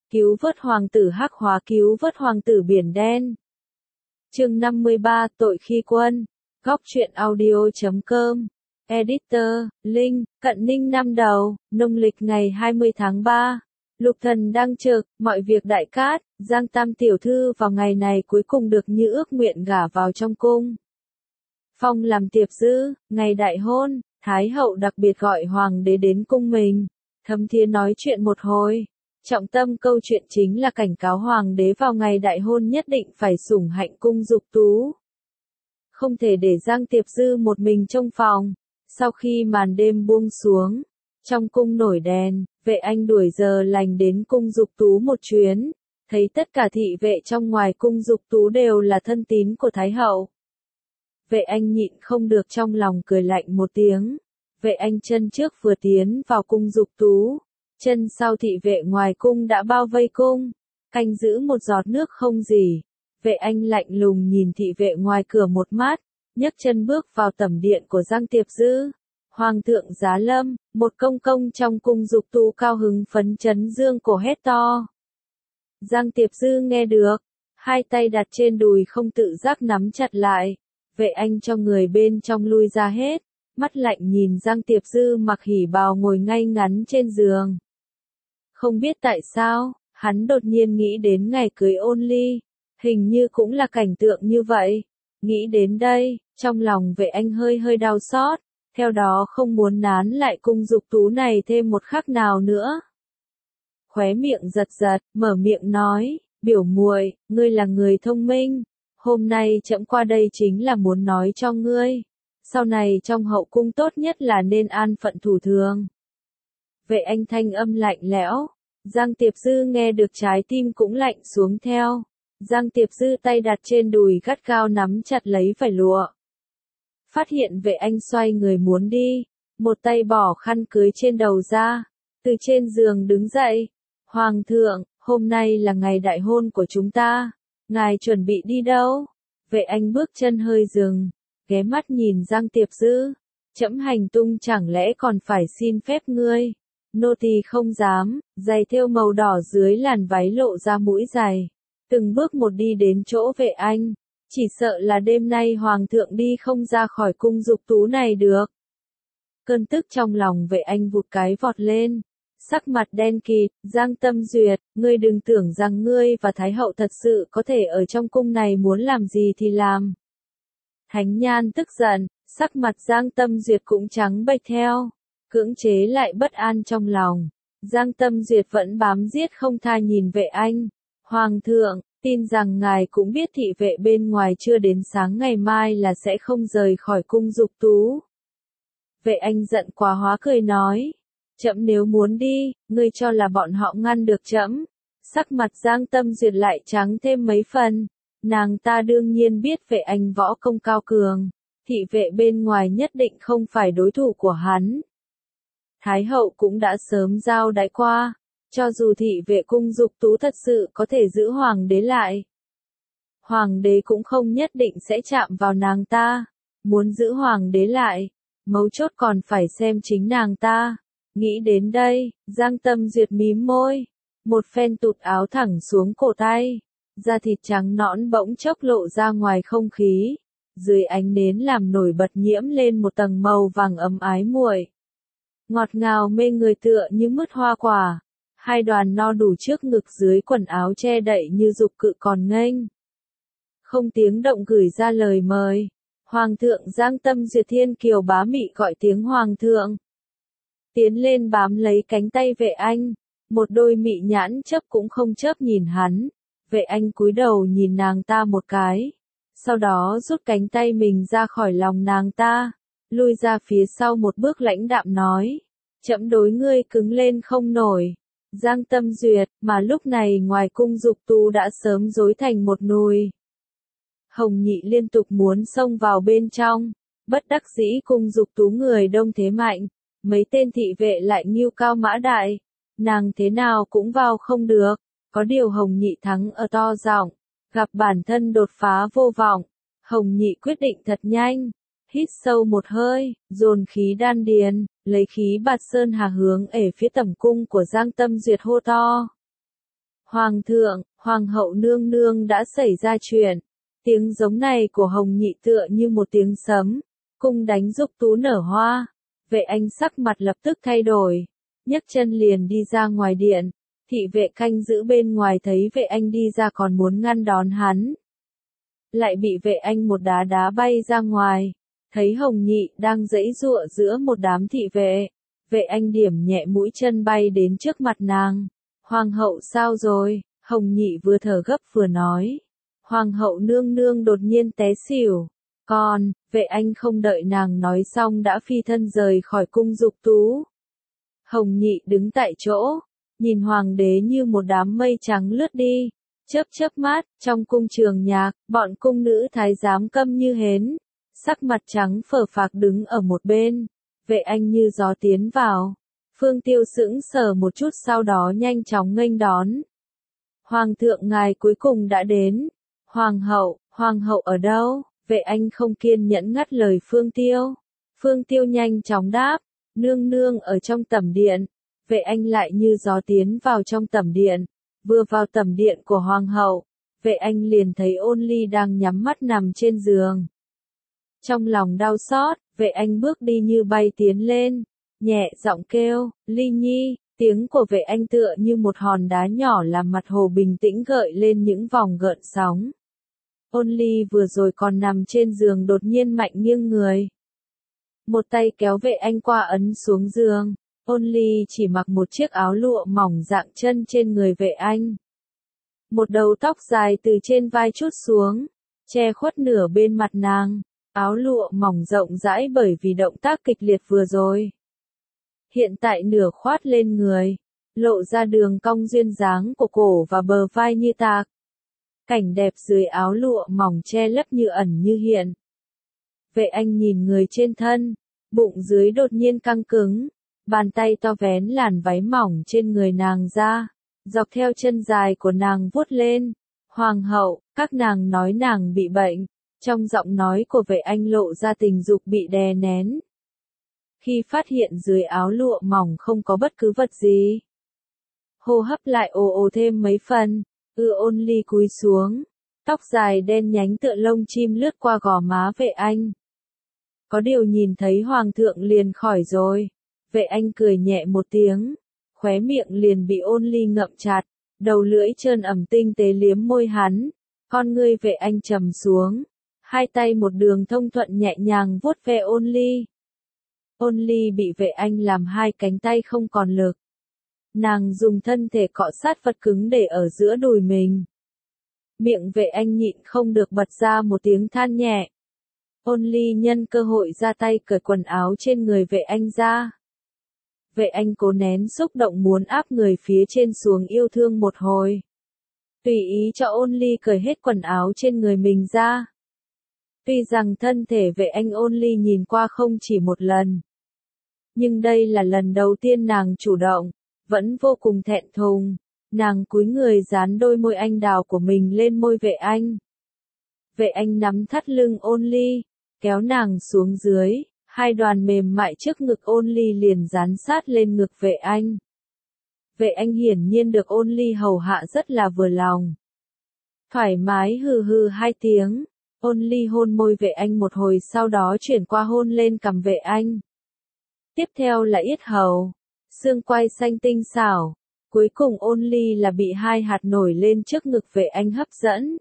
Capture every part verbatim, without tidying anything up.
Cứu vớt hoàng tử Hắc Hóa, cứu vớt hoàng tử Biển Đen. Chương năm mươi ba, tội khi quân. Góc truyện audio chấm com. Editor, Linh, Cận Ninh năm đầu, nông lịch ngày hai mươi tháng ba. Lục Thần đang trực, mọi việc đại cát, Giang Tam tiểu thư vào ngày này cuối cùng được như ước nguyện gả vào trong cung. Phong làm tiệc dữ, ngày đại hôn, Thái hậu đặc biệt gọi hoàng đế đến cung mình, thấm thía nói chuyện một hồi. Trọng tâm câu chuyện chính là cảnh cáo hoàng đế vào ngày đại hôn nhất định phải sủng hạnh cung dục tú. Không thể để Giang Tiệp Dư một mình trong phòng. Sau khi màn đêm buông xuống, trong cung nổi đèn, vệ anh đuổi giờ lành đến cung dục tú một chuyến, thấy tất cả thị vệ trong ngoài cung dục tú đều là thân tín của Thái hậu. Vệ anh nhịn không được trong lòng cười lạnh một tiếng. Vệ anh chân trước vừa tiến vào cung dục tú, chân sau thị vệ ngoài cung đã bao vây cung, canh giữ một giọt nước không gì. Vệ anh lạnh lùng nhìn thị vệ ngoài cửa một mắt, nhấc chân bước vào tẩm điện của Giang Tiệp Dư. Hoàng thượng giá lâm, một công công trong cung dục tú cao hứng phấn chấn dương cổ hét to. Giang Tiệp Dư nghe được, hai tay đặt trên đùi không tự giác nắm chặt lại. Vệ anh cho người bên trong lui ra hết, mắt lạnh nhìn Giang Tiệp Dư mặc hỉ bào ngồi ngay ngắn trên giường. Không biết tại sao, hắn đột nhiên nghĩ đến ngày cưới Ôn Ly, hình như cũng là cảnh tượng như vậy. Nghĩ đến đây, trong lòng vệ anh hơi hơi đau xót, theo đó không muốn nán lại cung dục tú này thêm một khắc nào nữa. Khóe miệng giật giật, mở miệng nói, biểu muội, ngươi là người thông minh, hôm nay trẫm qua đây chính là muốn nói cho ngươi, sau này trong hậu cung tốt nhất là nên an phận thủ thường. Vệ anh thanh âm lạnh lẽo, Giang Tiệp Dư nghe được trái tim cũng lạnh xuống theo. Giang Tiệp Dư tay đặt trên đùi gắt gao nắm chặt lấy vải lụa. Phát hiện vệ anh xoay người muốn đi, một tay bỏ khăn cưới trên đầu ra, từ trên giường đứng dậy. Hoàng thượng, hôm nay là ngày đại hôn của chúng ta, ngài chuẩn bị đi đâu? Vệ anh bước chân hơi dừng, ghé mắt nhìn Giang Tiệp Dư. Trẫm hành tung chẳng lẽ còn phải xin phép ngươi? Nô tỳ không dám. Giày thêu màu đỏ dưới làn váy lộ ra mũi giày. Từng bước một đi đến chỗ vệ anh, chỉ sợ là đêm nay hoàng thượng đi không ra khỏi cung dục tú này được. Cơn tức trong lòng vệ anh vụt cái vọt lên, sắc mặt đen kịt. Giang Tâm Duyệt, ngươi đừng tưởng rằng ngươi và Thái hậu thật sự có thể ở trong cung này muốn làm gì thì làm. Thánh Nhan tức giận, sắc mặt Giang Tâm Duyệt cũng trắng bệch theo, cưỡng chế lại bất an trong lòng. Giang Tâm Duyệt vẫn bám giết không tha nhìn vệ anh. Hoàng thượng, tin rằng ngài cũng biết thị vệ bên ngoài chưa đến sáng ngày mai là sẽ không rời khỏi cung dục tú. Vệ anh giận quá hóa cười nói, trẫm nếu muốn đi, ngươi cho là bọn họ ngăn được trẫm? Sắc mặt Giang Tâm Duyệt lại trắng thêm mấy phần, nàng ta đương nhiên biết vệ anh võ công cao cường, thị vệ bên ngoài nhất định không phải đối thủ của hắn. Thái hậu cũng đã sớm giao đãi qua. Cho dù thị vệ cung dục tú thật sự có thể giữ hoàng đế lại, hoàng đế cũng không nhất định sẽ chạm vào nàng ta. Muốn giữ hoàng đế lại, mấu chốt còn phải xem chính nàng ta. Nghĩ đến đây, Giang Tâm Duyệt mím môi, một phen tụt áo thẳng xuống cổ tay, da thịt trắng nõn bỗng chốc lộ ra ngoài không khí, dưới ánh nến làm nổi bật nhiễm lên một tầng màu vàng ấm ái muội, ngọt ngào mê người tựa như mứt hoa quả. Hai đoàn no đủ trước ngực dưới quần áo che đậy như dục cự còn nghênh. Không tiếng động gửi ra lời mời. Hoàng thượng Giang Tâm Duyệt thiên kiều bá mị gọi tiếng hoàng thượng. Tiến lên bám lấy cánh tay vệ anh. Một đôi mị nhãn chớp cũng không chớp nhìn hắn. Vệ anh cúi đầu nhìn nàng ta một cái. Sau đó rút cánh tay mình ra khỏi lòng nàng ta. Lui ra phía sau một bước lãnh đạm nói. Trẫm đối ngươi cứng lên không nổi. Giang Tâm Duyệt, mà lúc này ngoài cung dục tú đã sớm rối thành một nùi. Hồng Nhị liên tục muốn xông vào bên trong, bất đắc dĩ cung dục tú người đông thế mạnh, mấy tên thị vệ lại nghiêu cao mã đại, nàng thế nào cũng vào không được, có điều Hồng Nhị thắng ở to giọng, gặp bản thân đột phá vô vọng, Hồng Nhị quyết định thật nhanh. Hít sâu một hơi, dồn khí đan điền, lấy khí bạt sơn hà hướng ể phía tẩm cung của Giang Tâm Duyệt hô to. Hoàng thượng, hoàng hậu nương nương đã xảy ra chuyện. Tiếng giống này của Hồng Nhị tựa như một tiếng sấm, cung đánh Dục Tú nở hoa. Vệ Anh sắc mặt lập tức thay đổi, nhấc chân liền đi ra ngoài điện. Thị vệ canh giữ bên ngoài thấy Vệ Anh đi ra còn muốn ngăn đón hắn, lại bị Vệ Anh một đá đá bay ra ngoài. Thấy Hồng Nhị đang giãy giụa giữa một đám thị vệ, Vệ Anh điểm nhẹ mũi chân bay đến trước mặt nàng. Hoàng hậu sao rồi? Hồng Nhị vừa thở gấp vừa nói. Hoàng hậu nương nương đột nhiên té xỉu. Còn, Vệ Anh không đợi nàng nói xong đã phi thân rời khỏi cung Dục Tú. Hồng Nhị đứng tại chỗ, nhìn hoàng đế như một đám mây trắng lướt đi. Chớp chớp mắt, trong cung trường nhạc, bọn cung nữ thái giám câm như hến, sắc mặt trắng phờ phạc đứng ở một bên. Vệ Anh như gió tiến vào. Phương Tiêu sững sờ một chút sau đó nhanh chóng nghênh đón. Hoàng thượng ngài cuối cùng đã đến. Hoàng hậu, hoàng hậu ở đâu? Vệ Anh không kiên nhẫn ngắt lời Phương Tiêu. Phương Tiêu nhanh chóng đáp, nương nương ở trong tẩm điện. Vệ Anh lại như gió tiến vào trong tẩm điện. Vừa vào tẩm điện của hoàng hậu, Vệ Anh liền thấy Ôn Ly đang nhắm mắt nằm trên giường. Trong lòng đau xót, Vệ Anh bước đi như bay tiến lên, nhẹ giọng kêu, Ly Nhi. Tiếng của Vệ Anh tựa như một hòn đá nhỏ làm mặt hồ bình tĩnh gợi lên những vòng gợn sóng. Ôn Ly vừa rồi còn nằm trên giường đột nhiên mạnh nghiêng người. Một tay kéo Vệ Anh qua ấn xuống giường. Ôn Ly chỉ mặc một chiếc áo lụa mỏng dạng chân trên người Vệ Anh. Một đầu tóc dài từ trên vai trút xuống, che khuất nửa bên mặt nàng. Áo lụa mỏng rộng rãi bởi vì động tác kịch liệt vừa rồi. Hiện tại nửa khoát lên người, lộ ra đường cong duyên dáng của cổ và bờ vai như tạc. Cảnh đẹp dưới áo lụa mỏng che lấp như ẩn như hiện. Vệ Anh nhìn người trên thân, bụng dưới đột nhiên căng cứng, bàn tay to vén làn váy mỏng trên người nàng ra, dọc theo chân dài của nàng vuốt lên. Hoàng hậu, các nàng nói nàng bị bệnh. Trong giọng nói của Vệ Anh lộ ra tình dục bị đè nén. Khi phát hiện dưới áo lụa mỏng không có bất cứ vật gì, hô hấp lại ồ ồ thêm mấy phần. Ư Ôn Ly cúi xuống, tóc dài đen nhánh tựa lông chim lướt qua gò má Vệ Anh. Có điều nhìn thấy hoàng thượng liền khỏi rồi. Vệ Anh cười nhẹ một tiếng, khóe miệng liền bị Ôn Ly ngậm chặt, đầu lưỡi trơn ẩm tinh tế liếm môi hắn. Con ngươi Vệ Anh trầm xuống, hai tay một đường thông thuận nhẹ nhàng vuốt ve Ôn Ly. Ôn Ly bị Vệ Anh làm hai cánh tay không còn lực. Nàng dùng thân thể cọ sát vật cứng để ở giữa đùi mình. Miệng Vệ Anh nhịn không được bật ra một tiếng than nhẹ. Ôn Ly nhân cơ hội ra tay cởi quần áo trên người Vệ Anh ra. Vệ Anh cố nén xúc động muốn áp người phía trên xuống yêu thương một hồi. Tùy ý cho Ôn Ly cởi hết quần áo trên người mình ra. Tuy rằng thân thể Vệ Anh Ôn Ly nhìn qua không chỉ một lần. Nhưng đây là lần đầu tiên nàng chủ động, vẫn vô cùng thẹn thùng. Nàng cúi người dán đôi môi anh đào của mình lên môi Vệ Anh. Vệ Anh nắm thắt lưng Ôn Ly, kéo nàng xuống dưới, hai đoàn mềm mại trước ngực Ôn Ly liền dán sát lên ngực Vệ Anh. Vệ Anh hiển nhiên được Ôn Ly hầu hạ rất là vừa lòng. Thoải mái hừ hừ hai tiếng, Ôn Ly hôn môi Vệ Anh một hồi sau đó chuyển qua hôn lên cằm Vệ Anh. Tiếp theo là yết hầu, xương quai xanh tinh xảo, cuối cùng Ôn Ly là bị hai hạt nổi lên trước ngực Vệ Anh hấp dẫn.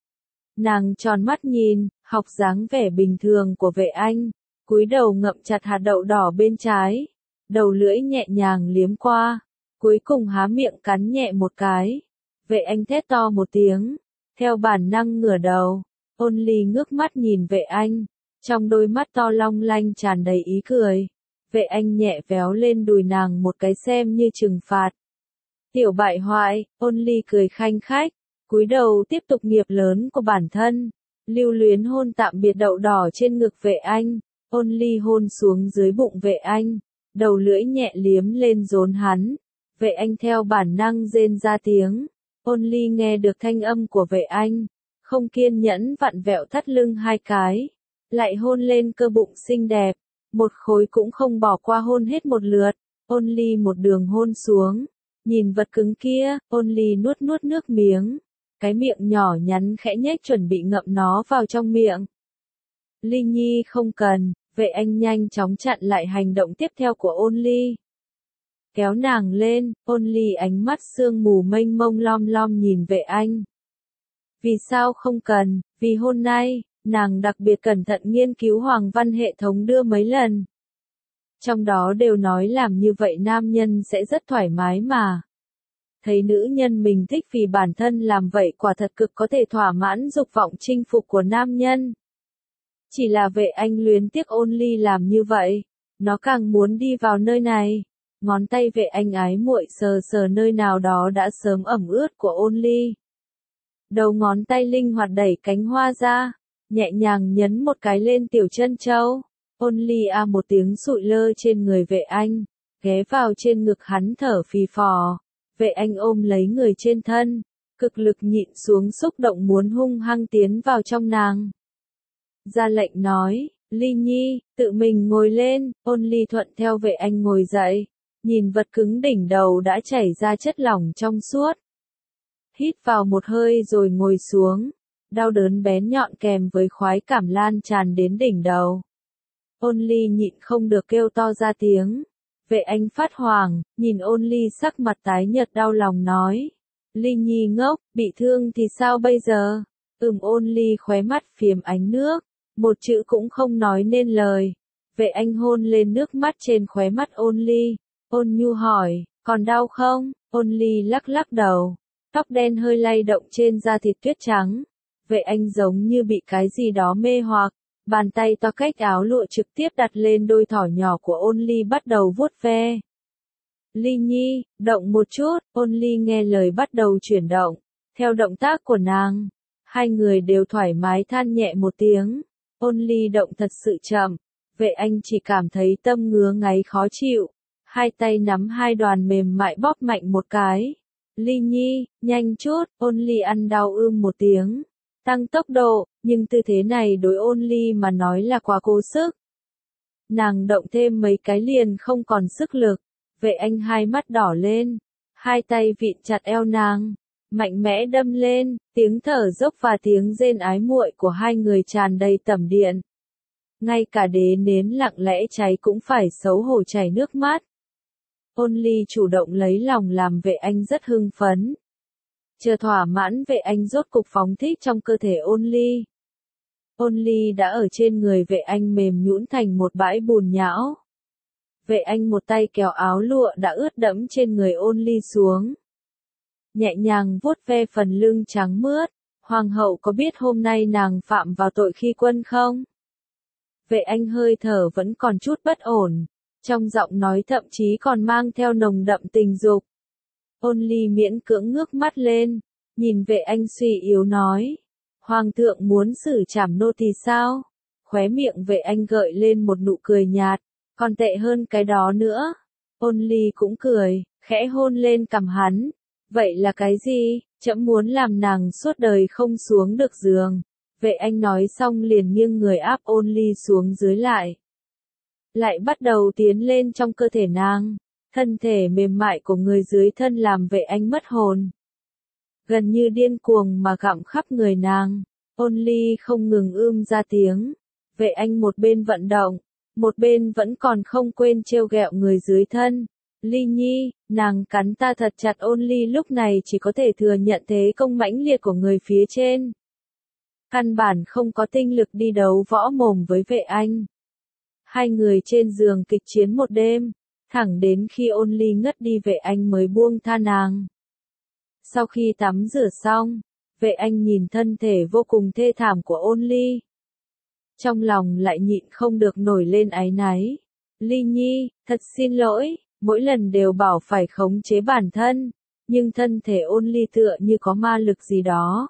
Nàng tròn mắt nhìn, học dáng vẻ bình thường của Vệ Anh, cúi đầu ngậm chặt hạt đậu đỏ bên trái, đầu lưỡi nhẹ nhàng liếm qua, cuối cùng há miệng cắn nhẹ một cái. Vệ Anh thét to một tiếng, theo bản năng ngửa đầu. Ôn Ly ngước mắt nhìn Vệ Anh, trong đôi mắt to long lanh tràn đầy ý cười. Vệ Anh nhẹ véo lên đùi nàng một cái xem như trừng phạt. Tiểu bại hoại, Ôn Ly cười khanh khách, cúi đầu tiếp tục nghiệp lớn của bản thân, lưu luyến hôn tạm biệt đậu đỏ trên ngực Vệ Anh. Ôn Ly hôn xuống dưới bụng Vệ Anh, đầu lưỡi nhẹ liếm lên rốn hắn. Vệ Anh theo bản năng rên ra tiếng. Ôn Ly nghe được thanh âm của Vệ Anh, không kiên nhẫn vặn vẹo thắt lưng hai cái, lại hôn lên cơ bụng xinh đẹp, một khối cũng không bỏ qua hôn hết một lượt. Ôn Ly một đường hôn xuống, Nhìn vật cứng kia, ôn ly nuốt nuốt nước miếng. Cái miệng nhỏ nhắn khẽ nhếch chuẩn bị ngậm nó vào trong miệng. Ly Nhi không cần, vệ anh nhanh chóng chặn lại hành động tiếp theo của ôn ly. Kéo nàng lên, ôn ly ánh mắt sương mù mênh mông lom lom nhìn vệ anh. Vì sao không cần, vì hôm nay, nàng đặc biệt cẩn thận nghiên cứu hoàng văn hệ thống đưa mấy lần. Trong đó đều nói làm như vậy nam nhân sẽ rất thoải mái mà. Thấy nữ nhân mình thích vì bản thân làm vậy quả thật cực có thể thỏa mãn dục vọng chinh phục của nam nhân. Chỉ là vệ anh luyến tiếc ôn ly làm như vậy, nó càng muốn đi vào nơi này. Ngón tay vệ anh ái muội sờ sờ nơi nào đó đã sớm ẩm ướt của ôn ly. Đầu ngón tay linh hoạt đẩy cánh hoa ra, nhẹ nhàng nhấn một cái lên tiểu chân châu. Ôn ly a một tiếng sụi lơ trên người vệ anh, ghé vào trên ngực hắn thở phì phò. Vệ anh ôm lấy người trên thân, cực lực nhịn xuống xúc động muốn hung hăng tiến vào trong nàng. Ra lệnh nói, Ly Nhi, tự mình ngồi lên, ôn ly thuận theo vệ anh ngồi dậy, nhìn vật cứng đỉnh đầu đã chảy ra chất lỏng trong suốt. Hít vào một hơi rồi ngồi xuống, đau đớn bén nhọn kèm với khoái cảm lan tràn đến đỉnh đầu. Ôn ly nhịn không được kêu to ra tiếng. Vệ anh phát hoảng, nhìn ôn ly sắc mặt tái nhợt đau lòng nói. Ly Nhi ngốc, bị thương thì sao bây giờ? Ừm ôn ly khóe mắt phiếm ánh nước, một chữ cũng không nói nên lời. Vệ anh hôn lên nước mắt trên khóe mắt ôn ly. Ôn nhu hỏi, còn đau không? Ôn ly lắc lắc đầu, tóc đen hơi lay động trên da thịt tuyết trắng. Vệ anh giống như bị cái gì đó mê hoặc. Bàn tay to cách áo lụa trực tiếp đặt lên đôi thỏ nhỏ của ôn ly bắt đầu vuốt ve. Ly Nhi, động một chút, ôn ly nghe lời bắt đầu chuyển động. Theo động tác của nàng, hai người đều thoải mái than nhẹ một tiếng. Ôn ly động thật sự chậm, vệ anh chỉ cảm thấy tâm ngứa ngáy khó chịu. Hai tay nắm hai đoàn mềm mại bóp mạnh một cái. Ly Nhi, nhanh chút, ôn ly ăn đau ưm một tiếng. Tăng tốc độ, nhưng tư thế này đối ôn ly mà nói là quá cố sức. Nàng động thêm mấy cái liền không còn sức lực, vệ anh hai mắt đỏ lên, hai tay vịn chặt eo nàng, mạnh mẽ đâm lên, tiếng thở dốc và tiếng rên ái muội của hai người tràn đầy tầm điện. Ngay cả đế nến lặng lẽ cháy cũng phải xấu hổ chảy nước mắt. Ôn ly chủ động lấy lòng làm vệ anh rất hưng phấn. Chờ thỏa mãn vệ anh rốt cục phóng thích trong cơ thể ôn ly. Ôn ly đã ở trên người vệ anh mềm nhũn thành một bãi bùn nhão. Vệ anh một tay kéo áo lụa đã ướt đẫm trên người ôn ly xuống. Nhẹ nhàng vuốt ve phần lưng trắng mướt. Hoàng hậu có biết hôm nay nàng phạm vào tội khi quân không? Vệ anh hơi thở vẫn còn chút bất ổn. Trong giọng nói thậm chí còn mang theo nồng đậm tình dục. Ôn ly miễn cưỡng ngước mắt lên, nhìn vệ anh suy yếu nói. Hoàng thượng muốn xử trảm nô tỳ sao? Khóe miệng vệ anh gợi lên một nụ cười nhạt, còn tệ hơn cái đó nữa. Ôn ly cũng cười, khẽ hôn lên cằm hắn. Vậy là cái gì? Trẫm muốn làm nàng suốt đời không xuống được giường. Vệ anh nói xong liền nghiêng người áp ôn ly xuống dưới lại. Lại bắt đầu tiến lên trong cơ thể nàng. Thân thể mềm mại của người dưới thân làm vệ anh mất hồn. Gần như điên cuồng mà gặm khắp người nàng. Ôn ly không ngừng ưm ra tiếng. Vệ anh một bên vận động, một bên vẫn còn không quên trêu ghẹo người dưới thân. Ly Nhi, nàng cắn ta thật chặt. Ôn ly lúc này chỉ có thể thừa nhận thế công mãnh liệt của người phía trên. Căn bản không có tinh lực đi đấu võ mồm với vệ anh. Hai người trên giường kịch chiến một đêm. Thẳng đến khi ôn ly ngất đi vệ anh mới buông tha nàng. Sau khi tắm rửa xong, vệ anh nhìn thân thể vô cùng thê thảm của ôn ly. Trong lòng lại nhịn không được nổi lên áy náy. Ly Nhi, thật xin lỗi, mỗi lần đều bảo phải khống chế bản thân, nhưng thân thể ôn ly tựa như có ma lực gì đó.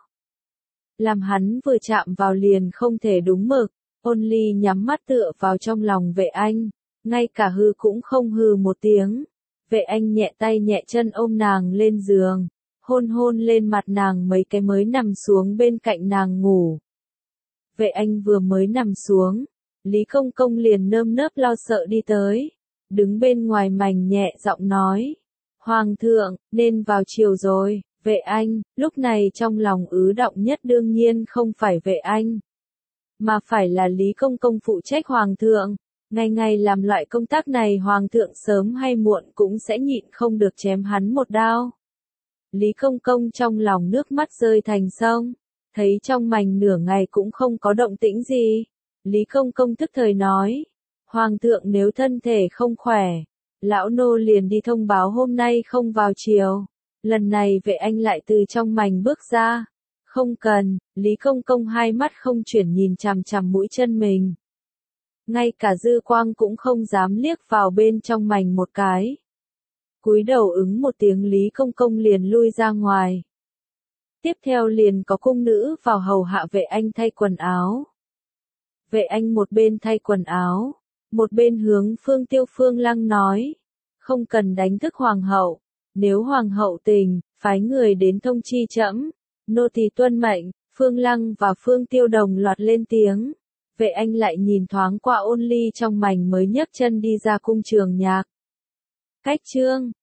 Làm hắn vừa chạm vào liền không thể đúng mực, ôn ly nhắm mắt tựa vào trong lòng vệ anh. Ngay cả hư cũng không hư một tiếng. Vệ anh nhẹ tay nhẹ chân ôm nàng lên giường, hôn hôn lên mặt nàng mấy cái mới nằm xuống bên cạnh nàng ngủ. Vệ anh vừa mới nằm xuống, Lý Công Công liền nơm nớp lo sợ đi tới, đứng bên ngoài mành nhẹ giọng nói. Hoàng thượng, nên vào chiều rồi. Vệ Anh, lúc này trong lòng ứ động nhất đương nhiên không phải Vệ Anh, mà phải là Lý Công Công phụ trách Hoàng thượng. Ngày ngày làm loại công tác này Hoàng thượng sớm hay muộn cũng sẽ nhịn không được chém hắn một đao. Lý Công Công trong lòng nước mắt rơi thành sông, thấy trong mành nửa ngày cũng không có động tĩnh gì. Lý Công Công tức thời nói, Hoàng thượng nếu thân thể không khỏe, lão nô liền đi thông báo hôm nay không vào chiều. Lần này Vệ Anh lại từ trong mành bước ra. Không cần, Lý Công Công hai mắt không chuyển nhìn chằm chằm mũi chân mình. Ngay cả dư quang cũng không dám liếc vào bên trong mành một cái. Cúi đầu ứng một tiếng Lý Công Công liền lui ra ngoài. Tiếp theo liền có cung nữ vào hầu hạ Vệ Anh thay quần áo. Vệ Anh một bên thay quần áo, một bên hướng Phương Tiêu Phương Lăng nói, không cần đánh thức hoàng hậu, nếu hoàng hậu tỉnh, phái người đến thông chi trẫm. Nô tỳ tuân mệnh. Phương Lăng và Phương Tiêu đồng loạt lên tiếng. Vệ Anh lại nhìn thoáng qua Ôn Ly trong mành mới nhấc chân đi ra cung trường nhạc. Cách chương